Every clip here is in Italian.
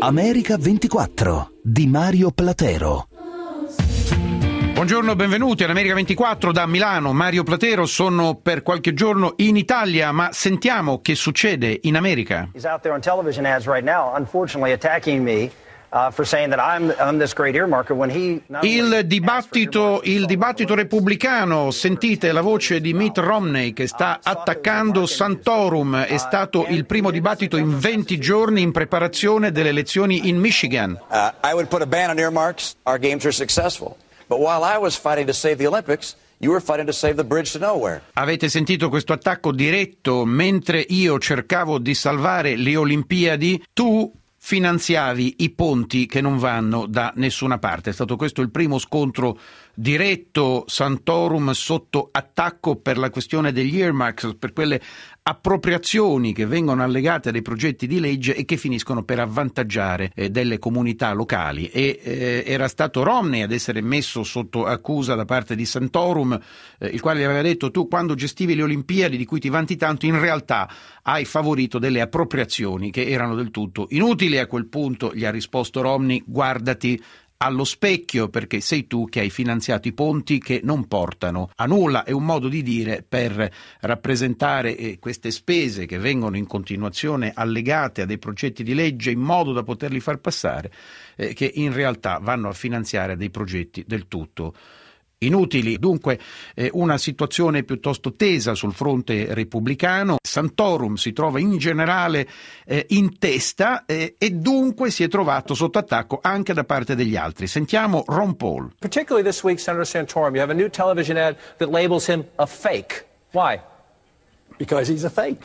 America 24 di Mario Platero. Buongiorno, benvenuti all'America 24 da Milano. Mario Platero, sono per qualche giorno in Italia, ma sentiamo che succede in America. He's out there on television ads right now, unfortunately attacking me. Il dibattito repubblicano, sentite la voce di Mitt Romney che sta attaccando Santorum. È stato il primo dibattito in 20 giorni in preparazione delle elezioni in Michigan. I would put a ban on earmarks. Our games are successful. But while I was fighting to save the Olympics, you were fighting to save the bridge to nowhere. Avete sentito questo attacco diretto? Mentre io cercavo di salvare le Olimpiadi, tu finanziavi i ponti che non vanno da nessuna parte. È stato questo il primo scontro diretto, Santorum sotto attacco per la questione degli earmarks, per quelle appropriazioni che vengono allegate a dei progetti di legge e che finiscono per avvantaggiare delle comunità locali. Era stato Romney ad essere messo sotto accusa da parte di Santorum, il quale gli aveva detto: tu quando gestivi le Olimpiadi di cui ti vanti tanto, in realtà hai favorito delle appropriazioni che erano del tutto inutili. A quel punto gli ha risposto Romney: guardati allo specchio, perché sei tu che hai finanziato i ponti che non portano a nulla. È un modo di dire per rappresentare queste spese che vengono in continuazione allegate a dei progetti di legge in modo da poterli far passare, che in realtà vanno a finanziare dei progetti del tutto inutili. Dunque una situazione piuttosto tesa sul fronte repubblicano. Santorum si trova in generale in testa e dunque si è trovato sotto attacco anche da parte degli altri. Sentiamo Ron Paul. Particularly this week, Senator Santorum, you have a new television ad that labels him a fake. Why? Because he's a fake.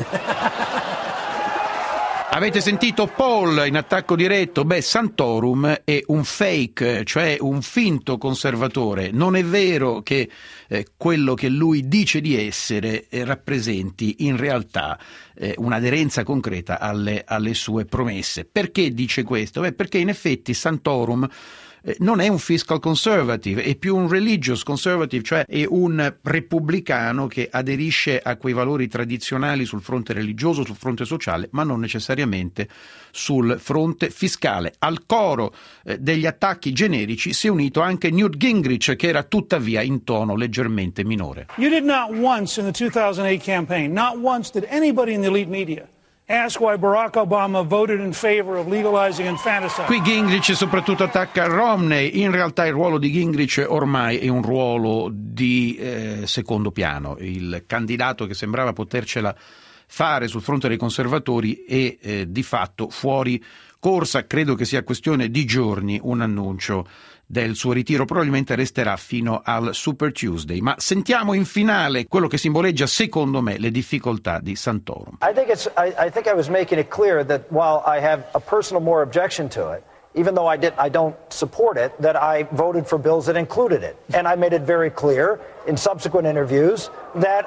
Avete sentito Paul in attacco diretto? Santorum è un fake, cioè un finto conservatore. Non è vero che quello che lui dice di essere rappresenti in realtà un'aderenza concreta alle sue promesse. Perché dice questo? Perché in effetti Santorum non è un fiscal conservative, è più un religious conservative, cioè è un repubblicano che aderisce a quei valori tradizionali sul fronte religioso, sul fronte sociale, ma non necessariamente sul fronte fiscale. Al coro degli attacchi generici si è unito anche Newt Gingrich, che era tuttavia in tono leggermente minore. You did not once in the 2008 campaign, not once did anybody in the elite media ask why Barack Obama voted in favor of legalizing infanticide. Qui Gingrich soprattutto attacca Romney. In realtà il ruolo di Gingrich ormai è un ruolo di secondo piano. Il candidato che sembrava potercela fare sul fronte dei conservatori è di fatto fuori corsa. Credo che sia questione di giorni un annuncio del suo ritiro, probabilmente resterà fino al Super Tuesday. Ma sentiamo in finale quello che simboleggia, secondo me, le difficoltà di Santorum. I think I was making it clear that while I have a personal more objection to it, even though I don't support it, that I voted for bills that included it. And I made it very clear in subsequent interviews that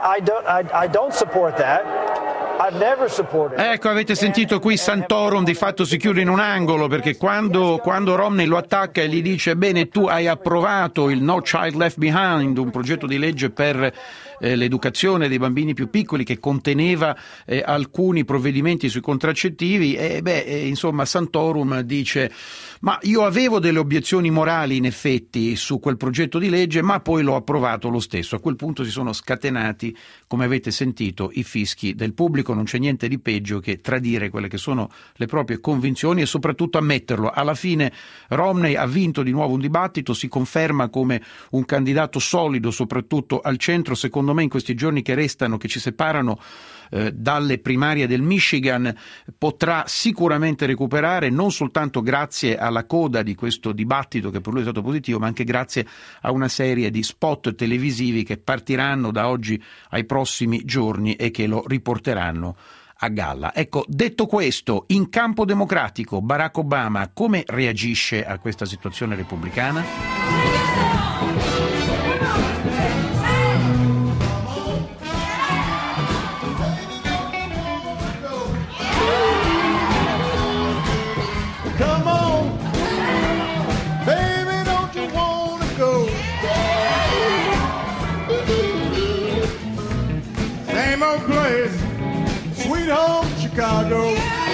I don't support that. I've never supported it. Ecco, avete sentito qui Santorum di fatto si chiude in un angolo, perché quando Romney lo attacca e gli dice: bene, tu hai approvato il No Child Left Behind, un progetto di legge per l'educazione dei bambini più piccoli che conteneva alcuni provvedimenti sui contraccettivi, insomma Santorum dice: ma io avevo delle obiezioni morali in effetti su quel progetto di legge, ma poi l'ho approvato lo stesso. A quel punto si sono scatenati, come avete sentito, i fischi del pubblico. Non c'è niente di peggio che tradire quelle che sono le proprie convinzioni e soprattutto ammetterlo. Alla fine Romney ha vinto di nuovo un dibattito, si conferma come un candidato solido, soprattutto al centro. Secondo me in questi giorni che restano, che ci separano dalle primarie del Michigan, potrà sicuramente recuperare, non soltanto grazie alla coda di questo dibattito che per lui è stato positivo, ma anche grazie a una serie di spot televisivi che partiranno da oggi ai prossimi giorni e che lo riporteranno a galla. Ecco, detto questo, in campo democratico Barack Obama come reagisce a questa situazione repubblicana? Chicago.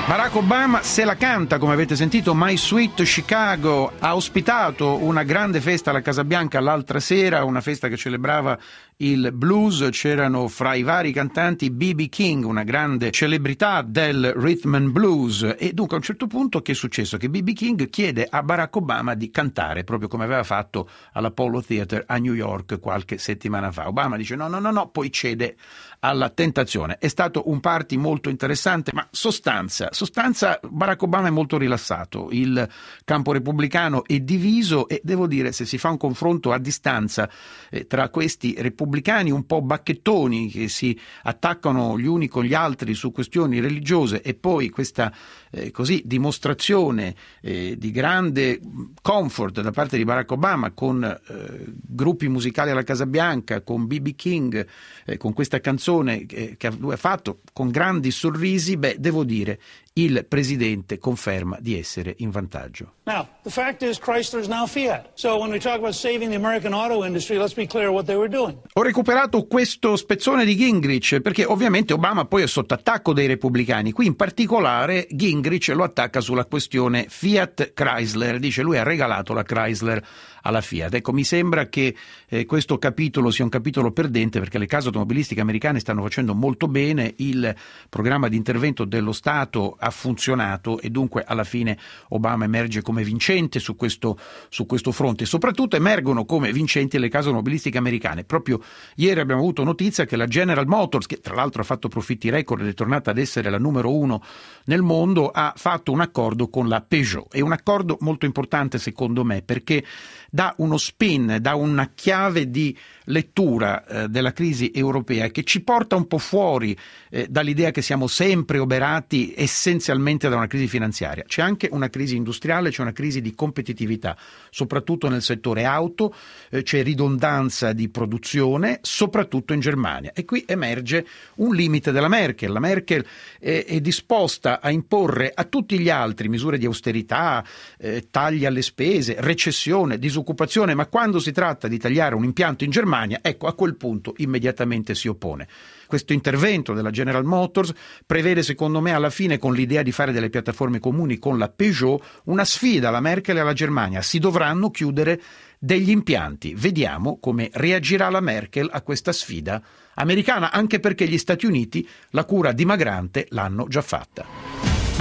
Barack Obama se la canta, come avete sentito, My Sweet Chicago. Ha ospitato una grande festa alla Casa Bianca l'altra sera, una festa che celebrava il blues. C'erano fra i vari cantanti B.B. King, una grande celebrità del rhythm and blues, e dunque a un certo punto che è successo? Che B.B. King chiede a Barack Obama di cantare, proprio come aveva fatto all'Apollo Theater a New York qualche settimana fa. Obama dice no, poi cede alla tentazione. È stato un party molto interessante, ma sostanza, Barack Obama è molto rilassato, il campo repubblicano è diviso, e devo dire, se si fa un confronto a distanza tra questi repubblicani un po' bacchettoni che si attaccano gli uni con gli altri su questioni religiose, e poi questa così dimostrazione di grande comfort da parte di Barack Obama con gruppi musicali alla Casa Bianca, con B.B. King, con questa canzone che lui ha fatto con grandi sorrisi, devo dire, il presidente conferma di essere in vantaggio. Now, the fact is Chrysler is now Fiat. So when we talk about saving the American auto industry, let's be clear what they were doing. Ho recuperato questo spezzone di Gingrich perché ovviamente Obama poi è sotto attacco dei repubblicani. Qui in particolare Gingrich lo attacca sulla questione Fiat Chrysler, dice lui ha regalato la Chrysler alla Fiat. Ecco, mi sembra che questo capitolo sia un capitolo perdente, perché le case automobilistiche americane stanno facendo molto bene, il programma di intervento dello Stato ha funzionato e dunque alla fine Obama emerge come vincente su questo fronte. Soprattutto emergono come vincenti le case automobilistiche americane. Proprio ieri abbiamo avuto notizia che la General Motors, che tra l'altro ha fatto profitti record ed è tornata ad essere la numero 1 nel mondo, ha fatto un accordo con la Peugeot. È un accordo molto importante secondo me, perché dà uno spin, dà una chiave di lettura della crisi europea che ci porta un po' fuori dall'idea che siamo sempre oberati essenzialmente da una crisi finanziaria. C'è anche una crisi industriale, c'è una crisi di competitività, soprattutto nel settore auto, c'è ridondanza di produzione, soprattutto in Germania. E qui emerge un limite della Merkel. La Merkel è disposta a imporre a tutti gli altri misure di austerità, tagli alle spese, recessione, disoccupazione, ma quando si tratta di tagliare un impianto in Germania, ecco, a quel punto immediatamente si oppone. Questo intervento della General Motors prevede, secondo me, alla fine, con l'idea di fare delle piattaforme comuni con la Peugeot, una sfida alla Merkel e alla Germania. Si dovranno chiudere degli impianti. Vediamo come reagirà la Merkel a questa sfida americana, anche perché gli Stati Uniti la cura dimagrante l'hanno già fatta.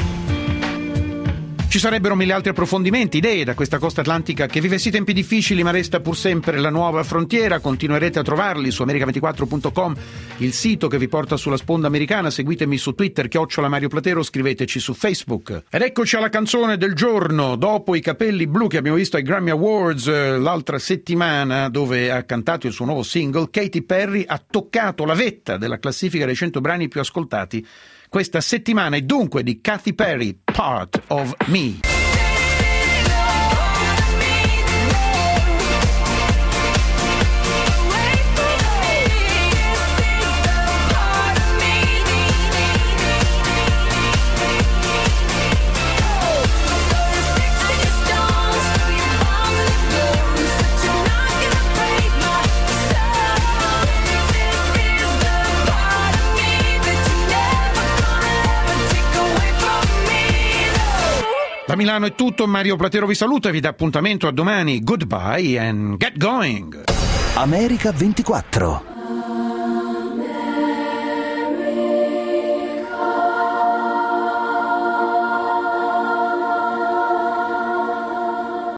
Ci sarebbero mille altri approfondimenti, idee da questa costa atlantica che vive sì tempi difficili ma resta pur sempre la nuova frontiera. Continuerete a trovarli su America24.com, il sito che vi porta sulla sponda americana. Seguitemi su Twitter, @Mario Platero, scriveteci su Facebook. Ed eccoci alla canzone del giorno. Dopo i capelli blu che abbiamo visto ai Grammy Awards l'altra settimana, dove ha cantato il suo nuovo single, Katy Perry ha toccato la vetta della classifica dei 100 brani più ascoltati questa settimana, e dunque di Katy Perry, Part of Me. Da Milano è tutto, Mario Platero vi saluta e vi dà appuntamento a domani. Goodbye and get going. America 24.